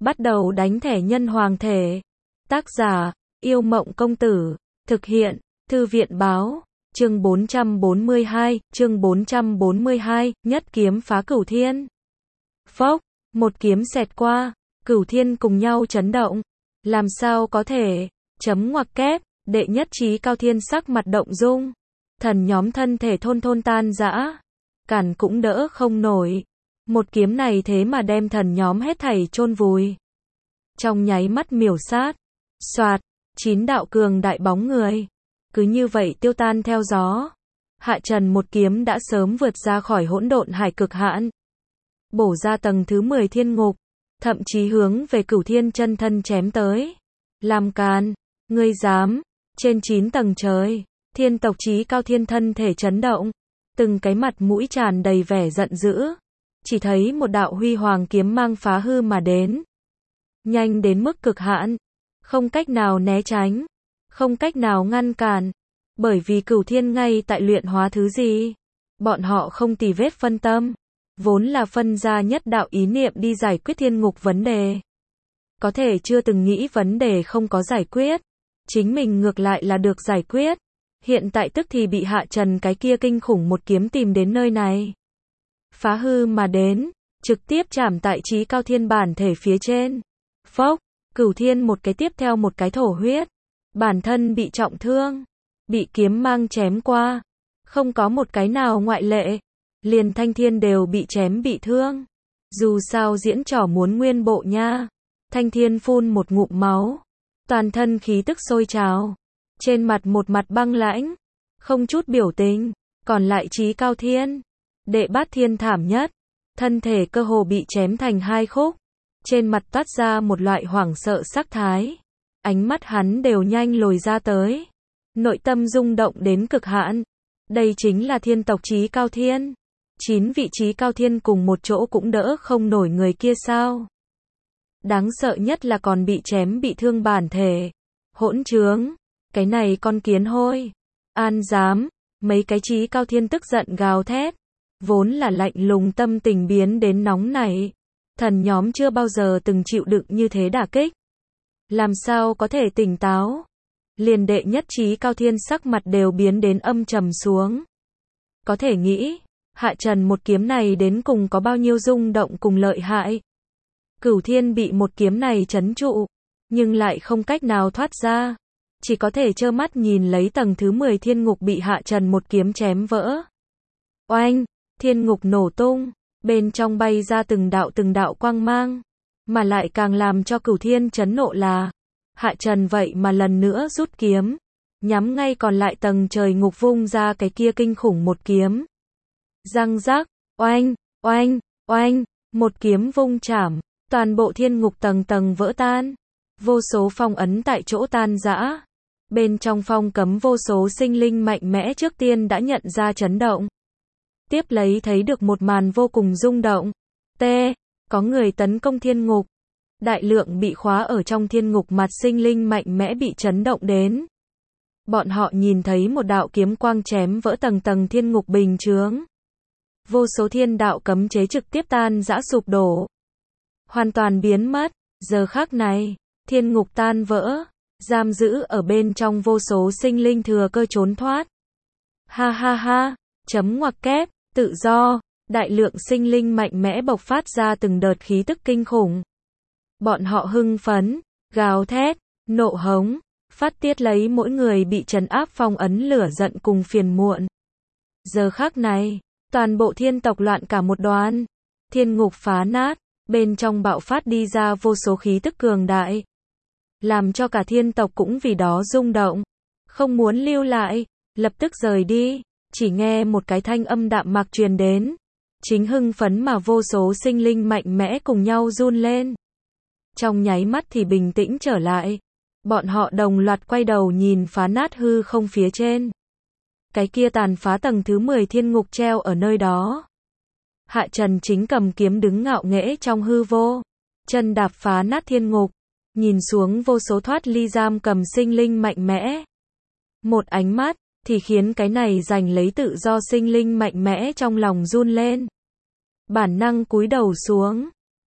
Bắt đầu đánh thẻ nhân hoàng thể. Tác giả, Yêu Mộng Công Tử. Thực hiện, Thư viện Báo. Chương 442, nhất kiếm phá cửu thiên. Phốc, một kiếm xẹt qua, cửu thiên cùng nhau chấn động. Làm sao có thể, chấm ngoặc kép, đệ nhất chí cao thiên sắc mặt động dung. Thần nhóm thân thể thôn tan rã. Cản cũng đỡ không nổi. Một kiếm này thế mà đem thần nhóm hết thảy chôn vùi. Trong nháy mắt miểu sát. Soạt, 9 đạo cường đại bóng người. Cứ như vậy tiêu tan theo gió. Hạ Trần một kiếm đã sớm vượt ra khỏi hỗn độn hải cực hạn. Bổ ra tầng thứ 10 thiên ngục. Thậm chí hướng về cửu thiên chân thân chém tới. Làm càn, ngươi dám. Trên 9 tầng trời, thiên tộc chí cao thiên thân thể chấn động. Từng cái mặt mũi tràn đầy vẻ giận dữ. Chỉ thấy một đạo huy hoàng kiếm mang phá hư mà đến. Nhanh đến mức cực hạn. Không cách nào né tránh. Không cách nào ngăn cản. Bởi vì cửu thiên ngay tại luyện hóa thứ gì. Bọn họ không tì vết phân tâm. Vốn là phân ra nhất đạo ý niệm đi giải quyết thiên ngục vấn đề. Có thể chưa từng nghĩ vấn đề không có giải quyết. Chính mình ngược lại là được giải quyết. Hiện tại tức thì bị Hạ Trần cái kia kinh khủng một kiếm tìm đến nơi này. Phá hư mà đến, trực tiếp chạm tại chí cao thiên bản thể phía trên. Phốc, cửu thiên một cái tiếp theo một cái thổ huyết. Bản thân bị trọng thương, bị kiếm mang chém qua. Không có một cái nào ngoại lệ. Liền Thanh Thiên đều bị chém bị thương. Dù sao diễn trò muốn nguyên bộ nha. Thanh Thiên phun một ngụm máu. Toàn thân khí tức sôi trào. Trên mặt một mặt băng lãnh. Không chút biểu tình. Còn lại chí cao thiên. Đệ bát thiên thảm nhất. Thân thể cơ hồ bị chém thành hai khúc. Trên mặt toát ra một loại hoảng sợ sắc thái. Ánh mắt hắn đều nhanh lồi ra tới. Nội tâm rung động đến cực hạn. Đây chính là thiên tộc chí cao thiên. 9 vị chí cao thiên cùng một chỗ cũng đỡ không nổi người kia sao. Đáng sợ nhất là còn bị chém bị thương bản thể. Hỗn trướng. Cái này con kiến hôi. An dám. Mấy cái chí cao thiên tức giận gào thét. Vốn là lạnh lùng tâm tình biến đến nóng nảy. Thần nhóm chưa bao giờ từng chịu đựng như thế đả kích. Làm sao có thể tỉnh táo. Liền đệ nhất chí cao thiên sắc mặt đều biến đến âm trầm xuống. Có thể nghĩ, Hạ Trần một kiếm này đến cùng có bao nhiêu rung động cùng lợi hại. Cửu thiên bị một kiếm này trấn trụ, nhưng lại không cách nào thoát ra. Chỉ có thể trơ mắt nhìn lấy tầng thứ 10 thiên ngục bị Hạ Trần một kiếm chém vỡ. Oanh, thiên ngục nổ tung, bên trong bay ra từng đạo quang mang. Mà lại càng làm cho cửu thiên chấn nộ là, Hạ Trần vậy mà lần nữa rút kiếm. Nhắm ngay còn lại tầng trời ngục vung ra cái kia kinh khủng một kiếm. Răng rắc, oanh, oanh, oanh, một kiếm vung chảm. Toàn bộ thiên ngục tầng tầng vỡ tan. Vô số phong ấn tại chỗ tan rã. Bên trong phong cấm vô số sinh linh mạnh mẽ trước tiên đã nhận ra chấn động. Tiếp lấy thấy được một màn vô cùng rung động. Có người tấn công thiên ngục. Đại lượng bị khóa ở trong thiên ngục mặt sinh linh mạnh mẽ bị chấn động đến. Bọn họ nhìn thấy một đạo kiếm quang chém vỡ tầng tầng thiên ngục bình chướng. Vô số thiên đạo cấm chế trực tiếp tan rã sụp đổ. Hoàn toàn biến mất. Giờ khắc này, thiên ngục tan vỡ. Giam giữ ở bên trong vô số sinh linh thừa cơ trốn thoát. Ha ha ha, chấm ngoặc kép, tự do. Đại lượng sinh linh mạnh mẽ bộc phát ra từng đợt khí tức kinh khủng. Bọn họ hưng phấn, gào thét, nộ hống, phát tiết lấy mỗi người bị trấn áp phong ấn lửa giận cùng phiền muộn. Giờ khắc này, toàn bộ thiên tộc loạn cả một đoàn. Thiên ngục phá nát, bên trong bạo phát đi ra vô số khí tức cường đại. Làm cho cả thiên tộc cũng vì đó rung động. Không muốn lưu lại, lập tức rời đi. Chỉ nghe một cái thanh âm đạm mạc truyền đến. Chính hưng phấn mà vô số sinh linh mạnh mẽ cùng nhau run lên. Trong nháy mắt thì bình tĩnh trở lại. Bọn họ đồng loạt quay đầu nhìn phá nát hư không phía trên. Cái kia tàn phá tầng thứ 10 thiên ngục treo ở nơi đó. Hạ Trần chính cầm kiếm đứng ngạo nghễ trong hư vô. Chân đạp phá nát thiên ngục. Nhìn xuống vô số thoát ly giam cầm sinh linh mạnh mẽ. Một ánh mắt, thì khiến cái này giành lấy tự do sinh linh mạnh mẽ trong lòng run lên. Bản năng cúi đầu xuống.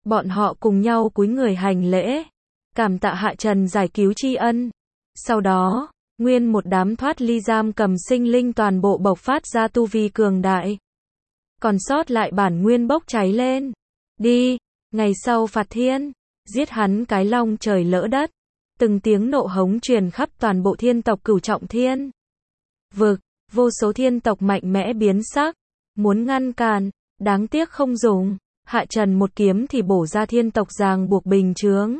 Bọn họ cùng nhau cúi người hành lễ, cảm tạ Hạ Trần giải cứu tri ân. Sau đó, nguyên một đám thoát ly giam cầm sinh linh toàn bộ bộc phát ra tu vi cường đại. Còn sót lại bản nguyên bốc cháy lên. Đi, ngày sau phạt thiên, giết hắn cái long trời lỡ đất. Từng tiếng nộ hống truyền khắp toàn bộ thiên tộc Cửu Trọng Thiên vực, vô số thiên tộc mạnh mẽ biến sắc, muốn ngăn cản, đáng tiếc không dùng. Hạ Trần một kiếm thì bổ ra thiên tộc ràng buộc bình chướng,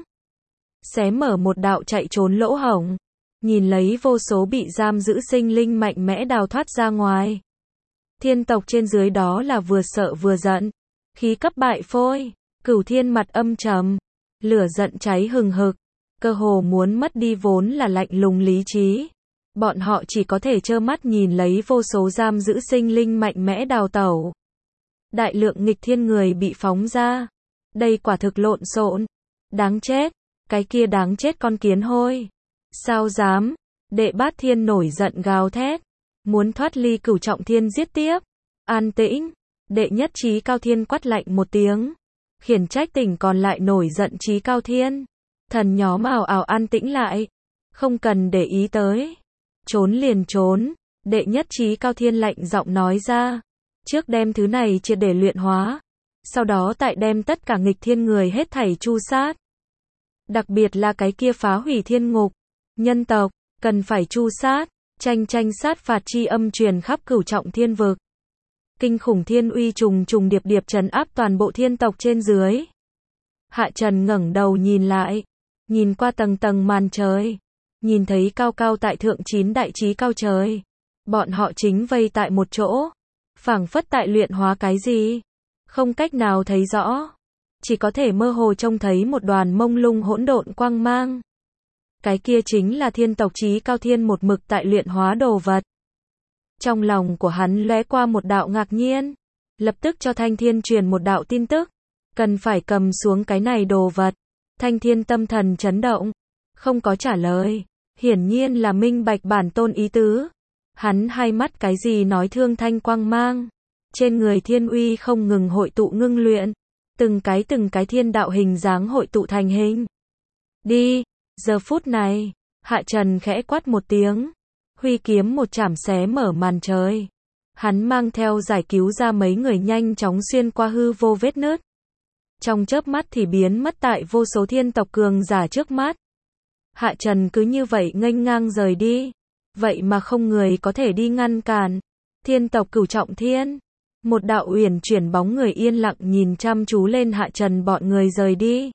xé mở một đạo chạy trốn lỗ hổng, nhìn lấy vô số bị giam giữ sinh linh mạnh mẽ đào thoát ra ngoài. Thiên tộc trên dưới đó là vừa sợ vừa giận, khí cấp bại phôi, Cửu Thiên mặt âm trầm, lửa giận cháy hừng hực, cơ hồ muốn mất đi vốn là lạnh lùng lý trí. Bọn họ chỉ có thể trơ mắt nhìn lấy vô số giam giữ sinh linh mạnh mẽ đào tẩu. Đại lượng nghịch thiên người bị phóng ra. Đây quả thực lộn xộn. Đáng chết. Cái kia đáng chết con kiến hôi. Sao dám? Đệ Bát Thiên nổi giận gào thét. Muốn thoát ly Cửu Trọng Thiên giết tiếp. An tĩnh. Đệ Nhất Chí Cao Thiên quát lạnh một tiếng. Khiển trách tỉnh còn lại nổi giận Chí Cao Thiên. Thần nhóm ào ào an tĩnh lại. Không cần để ý tới. Trốn liền trốn. Đệ Nhất Chí Cao Thiên lạnh giọng nói ra. Trước đem thứ này triệt để luyện hóa. Sau đó tại đem tất cả nghịch thiên người hết thảy tru sát. Đặc biệt là cái kia phá hủy thiên ngục. Nhân tộc, cần phải tru sát. Tranh sát phạt chi âm truyền khắp Cửu Trọng Thiên vực. Kinh khủng thiên uy trùng trùng điệp điệp trấn áp toàn bộ thiên tộc trên dưới. Hạ Trần ngẩng đầu nhìn lại. Nhìn qua tầng tầng màn trời. Nhìn thấy cao cao tại thượng 9 đại chí cao trời. Bọn họ chính vây tại một chỗ. Phảng phất tại luyện hóa cái gì. Không cách nào thấy rõ. Chỉ có thể mơ hồ trông thấy một đoàn mông lung hỗn độn quang mang. Cái kia chính là thiên tộc Chí Cao Thiên một mực tại luyện hóa đồ vật. Trong lòng của hắn lóe qua một đạo ngạc nhiên. Lập tức cho Thanh Thiên truyền một đạo tin tức. Cần phải cầm xuống cái này đồ vật. Thanh Thiên tâm thần chấn động. Không có trả lời. Hiển nhiên là minh bạch bản tôn ý tứ. Hắn hai mắt cái gì nói thương thanh quang mang. Trên người thiên uy không ngừng hội tụ ngưng luyện. Từng cái thiên đạo hình dáng hội tụ thành hình. Đi, giờ phút này, Hạ Trần khẽ quát một tiếng. Huy kiếm một chảm xé mở màn trời. Hắn mang theo giải cứu ra mấy người nhanh chóng xuyên qua hư vô vết nứt. Trong chớp mắt thì biến mất tại vô số thiên tộc cường giả trước mắt. Hạ Trần cứ như vậy nghênh ngang rời đi. Vậy mà không người có thể đi ngăn cản. Thiên tộc Cửu Trọng Thiên. Một đạo uyển chuyển bóng người yên lặng nhìn chăm chú lên Hạ Trần bọn người rời đi.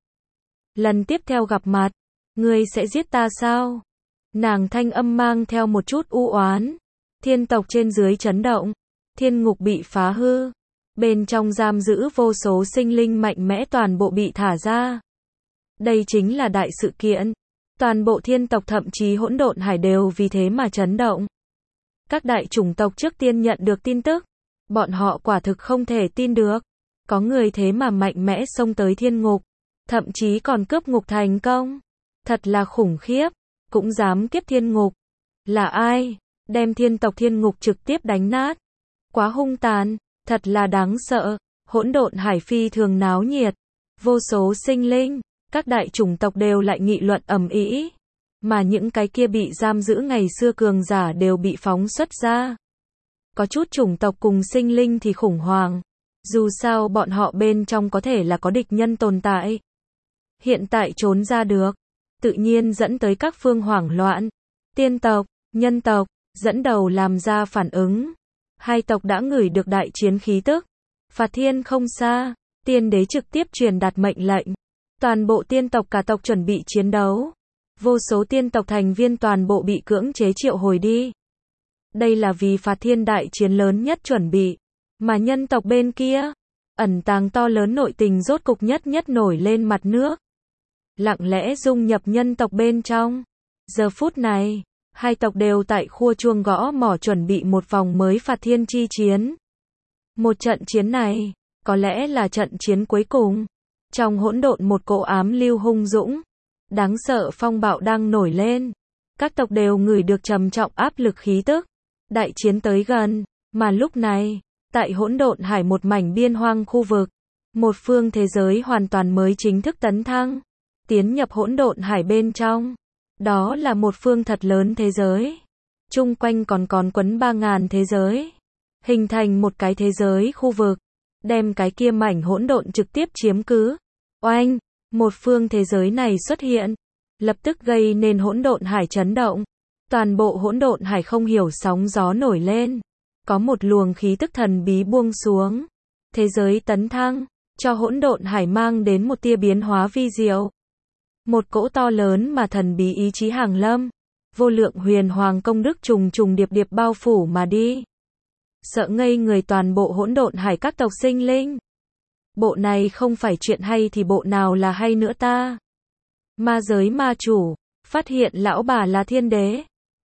Lần tiếp theo gặp mặt, ngươi sẽ giết ta sao? Nàng thanh âm mang theo một chút u oán. Thiên tộc trên dưới chấn động. Thiên ngục bị phá hư. Bên trong giam giữ vô số sinh linh mạnh mẽ toàn bộ bị thả ra. Đây chính là đại sự kiện. Toàn bộ thiên tộc thậm chí hỗn độn hải đều vì thế mà chấn động. Các đại chủng tộc trước tiên nhận được tin tức. Bọn họ quả thực không thể tin được. Có người thế mà mạnh mẽ xông tới thiên ngục. Thậm chí còn cướp ngục thành công. Thật là khủng khiếp. Cũng dám kiếp thiên ngục. Là ai? Đem thiên tộc thiên ngục trực tiếp đánh nát. Quá hung tàn. Thật là đáng sợ. Hỗn độn hải phi thường náo nhiệt. Vô số sinh linh. Các đại chủng tộc đều lại nghị luận ầm ĩ. Mà những cái kia bị giam giữ ngày xưa cường giả đều bị phóng xuất ra. Có chút chủng tộc cùng sinh linh thì khủng hoảng. Dù sao bọn họ bên trong có thể là có địch nhân tồn tại. Hiện tại trốn ra được. Tự nhiên dẫn tới các phương hoảng loạn. Tiên tộc, nhân tộc, dẫn đầu làm ra phản ứng. Hai tộc đã ngửi được đại chiến khí tức. Phạt thiên không xa. Tiên đế trực tiếp truyền đạt mệnh lệnh. Toàn bộ tiên tộc cả tộc chuẩn bị chiến đấu. Vô số tiên tộc thành viên toàn bộ bị cưỡng chế triệu hồi đi. Đây là vì phạt thiên đại chiến lớn nhất chuẩn bị. Mà nhân tộc bên kia, ẩn tàng to lớn nội tình rốt cục nhất nổi lên mặt nước. Lặng lẽ dung nhập nhân tộc bên trong. Giờ phút này, hai tộc đều tại khua chuông gõ mỏ chuẩn bị một vòng mới phạt thiên chi chiến. Một trận chiến này, có lẽ là trận chiến cuối cùng. Trong hỗn độn một cỗ ám lưu hung dũng. Đáng sợ phong bạo đang nổi lên. Các tộc đều ngửi được trầm trọng áp lực khí tức. Đại chiến tới gần. Mà lúc này, tại hỗn độn hải một mảnh biên hoang khu vực. Một phương thế giới hoàn toàn mới chính thức tấn thăng, tiến nhập hỗn độn hải bên trong. Đó là một phương thật lớn thế giới. Chung quanh còn quấn 3.000 thế giới. Hình thành một cái thế giới khu vực. Đem cái kia mảnh hỗn độn trực tiếp chiếm cứ. Oanh! Một phương thế giới này xuất hiện. Lập tức gây nên hỗn độn hải chấn động. Toàn bộ hỗn độn hải không hiểu sóng gió nổi lên. Có một luồng khí tức thần bí buông xuống. Thế giới tấn thăng, cho hỗn độn hải mang đến một tia biến hóa vi diệu. Một cỗ to lớn mà thần bí ý chí hàng lâm. Vô lượng huyền hoàng công đức trùng trùng điệp điệp bao phủ mà đi. Sợ ngây người toàn bộ hỗn độn hải các tộc sinh linh. Bộ này không phải chuyện hay thì bộ nào là hay nữa ta? Ma giới ma chủ, phát hiện lão bà là thiên đế.